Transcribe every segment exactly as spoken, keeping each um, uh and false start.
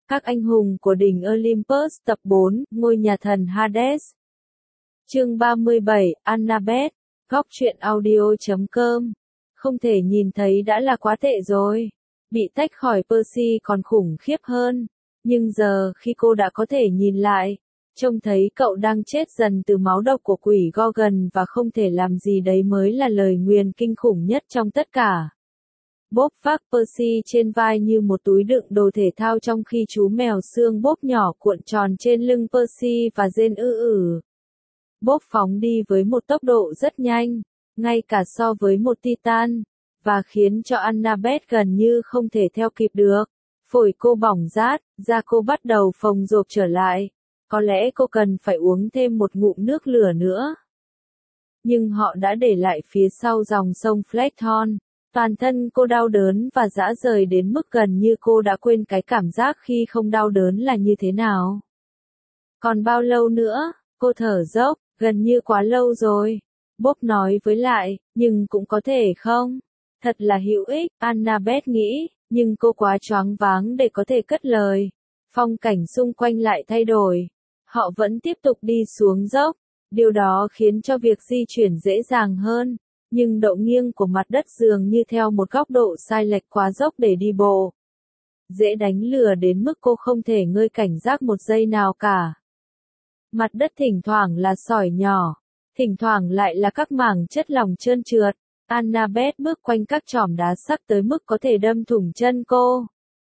Các anh hùng của đỉnh Olympus tập bốn, ngôi nhà thần Hades. Chương ba mươi bảy, Annabeth, góc truyện audio chấm com. Không thể nhìn thấy đã là quá tệ rồi. Bị tách khỏi Percy còn khủng khiếp hơn. Nhưng giờ khi cô đã có thể nhìn lại, trông thấy cậu đang chết dần từ máu độc của quỷ Gorgon và không thể làm gì đấy mới là lời nguyền kinh khủng nhất trong tất cả. Bob vác Percy trên vai như một túi đựng đồ thể thao trong khi chú mèo xương Bob nhỏ cuộn tròn trên lưng Percy và rên ư ử. Bob phóng đi với một tốc độ rất nhanh, ngay cả so với một Titan, và khiến cho Annabeth gần như không thể theo kịp được. Phổi cô bỏng rát, da cô bắt đầu phồng rộp trở lại. Có lẽ cô cần phải uống thêm một ngụm nước lửa nữa. Nhưng họ đã để lại phía sau dòng sông Fleckthorn. Toàn thân cô đau đớn và rã rời đến mức gần như cô đã quên cái cảm giác khi không đau đớn là như thế nào. Còn bao lâu nữa? Cô thở dốc, gần như quá lâu rồi. Bob nói với lại, nhưng cũng có thể không? Thật là hữu ích, Annabeth nghĩ, nhưng cô quá choáng váng để có thể cất lời. Phong cảnh xung quanh lại thay đổi. Họ vẫn tiếp tục đi xuống dốc. Điều đó khiến cho việc di chuyển dễ dàng hơn. Nhưng độ nghiêng của mặt đất dường như theo một góc độ sai lệch quá dốc để đi bộ. Dễ đánh lừa đến mức cô không thể ngơi cảnh giác một giây nào cả. Mặt đất thỉnh thoảng là sỏi nhỏ, thỉnh thoảng lại là các mảng chất lỏng trơn trượt. Annabeth bước quanh các chòm đá sắc tới mức có thể đâm thủng chân cô.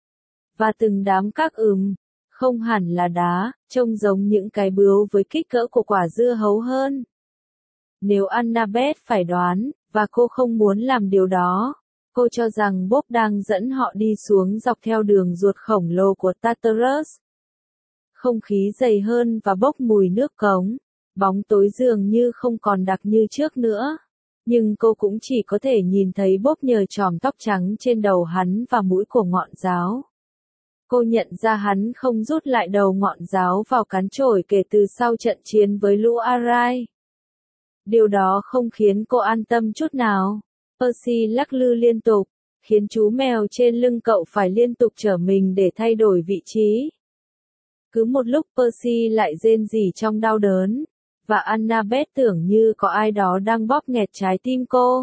Và từng đám các ừm, không hẳn là đá, trông giống những cái bướu với kích cỡ của quả dưa hấu hơn. Nếu Annabeth phải đoán, và cô không muốn làm điều đó, cô cho rằng Bob đang dẫn họ đi xuống dọc theo đường ruột khổng lồ của Tartarus. Không khí dày hơn và bốc mùi nước cống, bóng tối dường như không còn đặc như trước nữa. Nhưng cô cũng chỉ có thể nhìn thấy Bob nhờ chòm tóc trắng trên đầu hắn và mũi của ngọn giáo. Cô nhận ra hắn không rút lại đầu ngọn giáo vào cán chổi kể từ sau trận chiến với lũ Arai. Điều đó không khiến cô an tâm chút nào. Percy lắc lư liên tục, khiến chú mèo trên lưng cậu phải liên tục trở mình để thay đổi vị trí. Cứ một lúc Percy lại rên rỉ trong đau đớn, và Annabeth tưởng như có ai đó đang bóp nghẹt trái tim cô.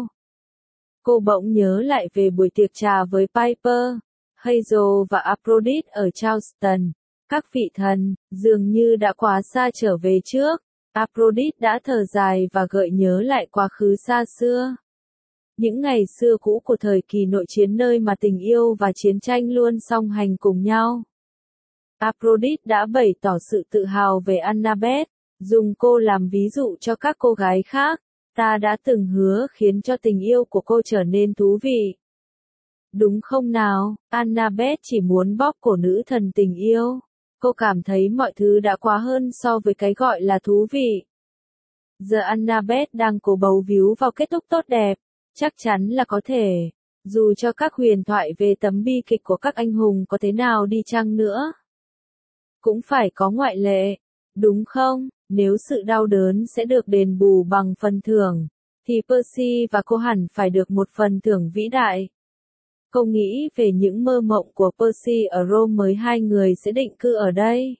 Cô bỗng nhớ lại về buổi tiệc trà với Piper, Hazel và Aphrodite ở Charleston. Các vị thần, dường như đã quá xa trở về trước. Aphrodite đã thở dài và gợi nhớ lại quá khứ xa xưa. Những ngày xưa cũ của thời kỳ nội chiến nơi mà tình yêu và chiến tranh luôn song hành cùng nhau. Aphrodite đã bày tỏ sự tự hào về Annabeth, dùng cô làm ví dụ cho các cô gái khác. Ta đã từng hứa khiến cho tình yêu của cô trở nên thú vị. Đúng không nào? Annabeth chỉ muốn bóp cổ nữ thần tình yêu. Cô cảm thấy mọi thứ đã quá hơn so với cái gọi là thú vị. Giờ Annabeth đang cố bấu víu vào kết thúc tốt đẹp. Chắc chắn là có thể. Dù cho các huyền thoại về tấm bi kịch của các anh hùng có thế nào đi chăng nữa. Cũng phải có ngoại lệ. Đúng không? Nếu sự đau đớn sẽ được đền bù bằng phần thưởng, thì Percy và cô hẳn phải được một phần thưởng vĩ đại. Cô nghĩ về những mơ mộng của Percy ở Rome mới hai người sẽ định cư ở đây.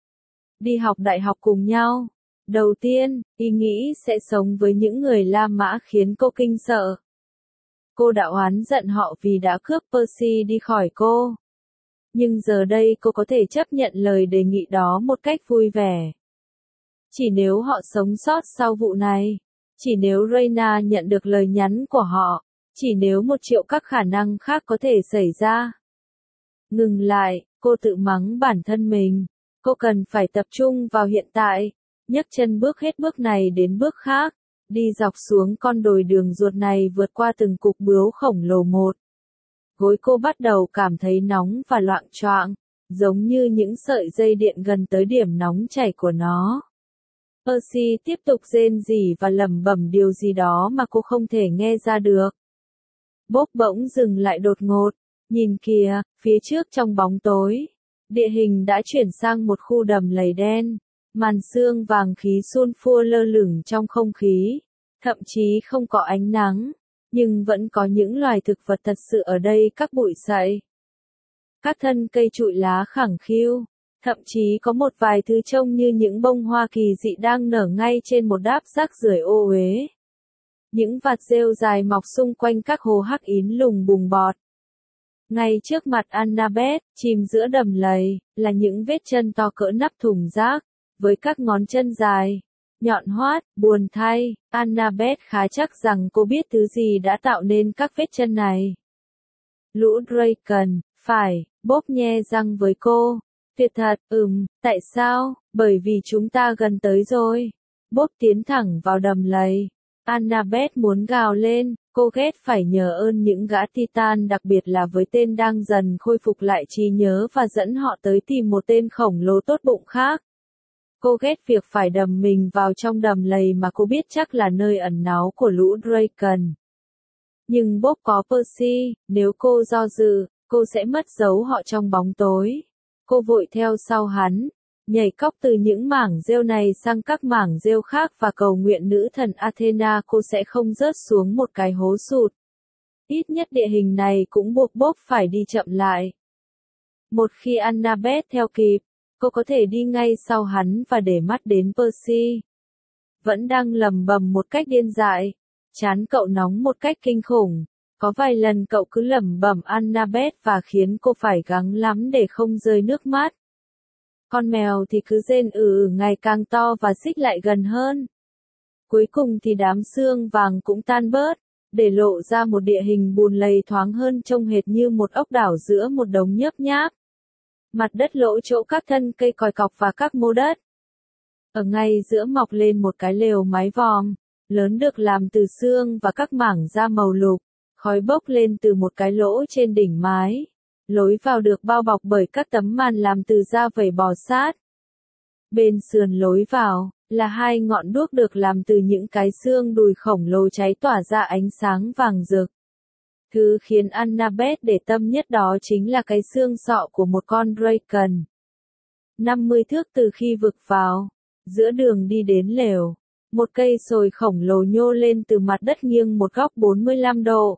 Đi học đại học cùng nhau. Đầu tiên, ý nghĩ sẽ sống với những người La Mã khiến cô kinh sợ. Cô đã oán giận họ vì đã cướp Percy đi khỏi cô. Nhưng giờ đây cô có thể chấp nhận lời đề nghị đó một cách vui vẻ. Chỉ nếu họ sống sót sau vụ này. Chỉ nếu Reyna nhận được lời nhắn của họ. Chỉ nếu một triệu các khả năng khác có thể xảy ra. Ngừng lại, cô tự mắng bản thân mình. Cô cần phải tập trung vào hiện tại. Nhấc chân bước hết bước này đến bước khác. Đi dọc xuống con đồi đường ruột này vượt qua từng cục bướu khổng lồ một. Gối cô bắt đầu cảm thấy nóng và loạng choạng, giống như những sợi dây điện gần tới điểm nóng chảy của nó. Percy tiếp tục rên rỉ và lẩm bẩm điều gì đó mà cô không thể nghe ra được. Bob bỗng dừng lại đột ngột. Nhìn kìa, phía trước trong bóng tối. Địa hình đã chuyển sang một khu đầm lầy đen. Màn sương vàng khí sulfur lơ lửng trong không khí. Thậm chí không có ánh nắng. Nhưng vẫn có những loài thực vật thật sự ở đây, các bụi sậy. Các thân cây trụi lá khẳng khiu. Thậm chí có một vài thứ trông như những bông hoa kỳ dị đang nở ngay trên một đáp rác rưởi ô uế. Những vạt rêu dài mọc xung quanh các hồ hắc ín lùng bùng bọt. Ngay trước mặt Annabeth, chìm giữa đầm lầy, là những vết chân to cỡ nắp thùng rác, với các ngón chân dài, nhọn hoắt, buồn thay, Annabeth khá chắc rằng cô biết thứ gì đã tạo nên các vết chân này. Lũ Draken, phải, Bob nhe răng với cô. Tuyệt thật, ừm, tại sao? Bởi vì chúng ta gần tới rồi. Bob tiến thẳng vào đầm lầy. Annabeth muốn gào lên, cô ghét phải nhờ ơn những gã Titan, đặc biệt là với tên đang dần khôi phục lại trí nhớ và dẫn họ tới tìm một tên khổng lồ tốt bụng khác. Cô ghét việc phải đầm mình vào trong đầm lầy mà cô biết chắc là nơi ẩn náu của lũ Draken. Nhưng Bob có Percy, nếu cô do dự, cô sẽ mất dấu họ trong bóng tối. Cô vội theo sau hắn, nhảy cóc từ những mảng rêu này sang các mảng rêu khác và cầu nguyện nữ thần Athena cô sẽ không rớt xuống một cái hố sụt. Ít nhất địa hình này cũng buộc Bob phải đi chậm lại. Một khi Annabeth theo kịp, cô có thể đi ngay sau hắn và để mắt đến Percy. Vẫn đang lầm bầm một cách điên dại. Trán cậu nóng một cách kinh khủng. Có vài lần cậu cứ lẩm bẩm Annabeth và khiến cô phải gắng lắm để không rơi nước mắt. Con mèo thì cứ rên ừ ngày càng to và xích lại gần hơn. Cuối cùng thì đám sương vàng cũng tan bớt, để lộ ra một địa hình bùn lầy thoáng hơn, trông hệt như một ốc đảo giữa một đống nhớp nháp. Mặt đất lỗ chỗ các thân cây còi cọc và các mô đất. Ở ngay giữa mọc lên một cái lều mái vòm, lớn được làm từ xương và các mảng da màu lục. Khói bốc lên từ một cái lỗ trên đỉnh mái. Lối vào được bao bọc bởi các tấm màn làm từ da vảy bò sát. Bên sườn lối vào, là hai ngọn đuốc được làm từ những cái xương đùi khổng lồ cháy tỏa ra ánh sáng vàng rực. Thứ khiến Annabeth để tâm nhất đó chính là cái xương sọ của một con Draken. năm mươi thước từ khi vực vào, giữa đường đi đến lều, một cây sồi khổng lồ nhô lên từ mặt đất nghiêng một góc bốn mươi lăm độ.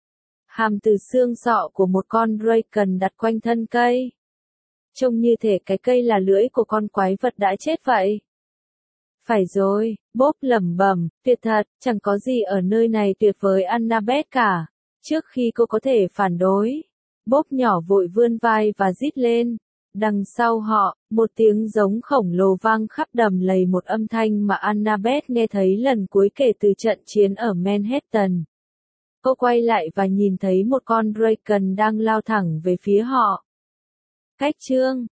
Hàm từ xương sọ của một con Draken đặt quanh thân cây. Trông như thể cái cây là lưỡi của con quái vật đã chết vậy. Phải rồi, Bob lẩm bẩm, tuyệt thật, chẳng có gì ở nơi này tuyệt với Annabeth cả. Trước khi cô có thể phản đối, Bob nhỏ vội vươn vai và rít lên. Đằng sau họ, một tiếng giống khổng lồ vang khắp đầm lầy, một âm thanh mà Annabeth nghe thấy lần cuối kể từ trận chiến ở Manhattan. Cô quay lại và nhìn thấy một con Draken đang lao thẳng về phía họ. Cách chương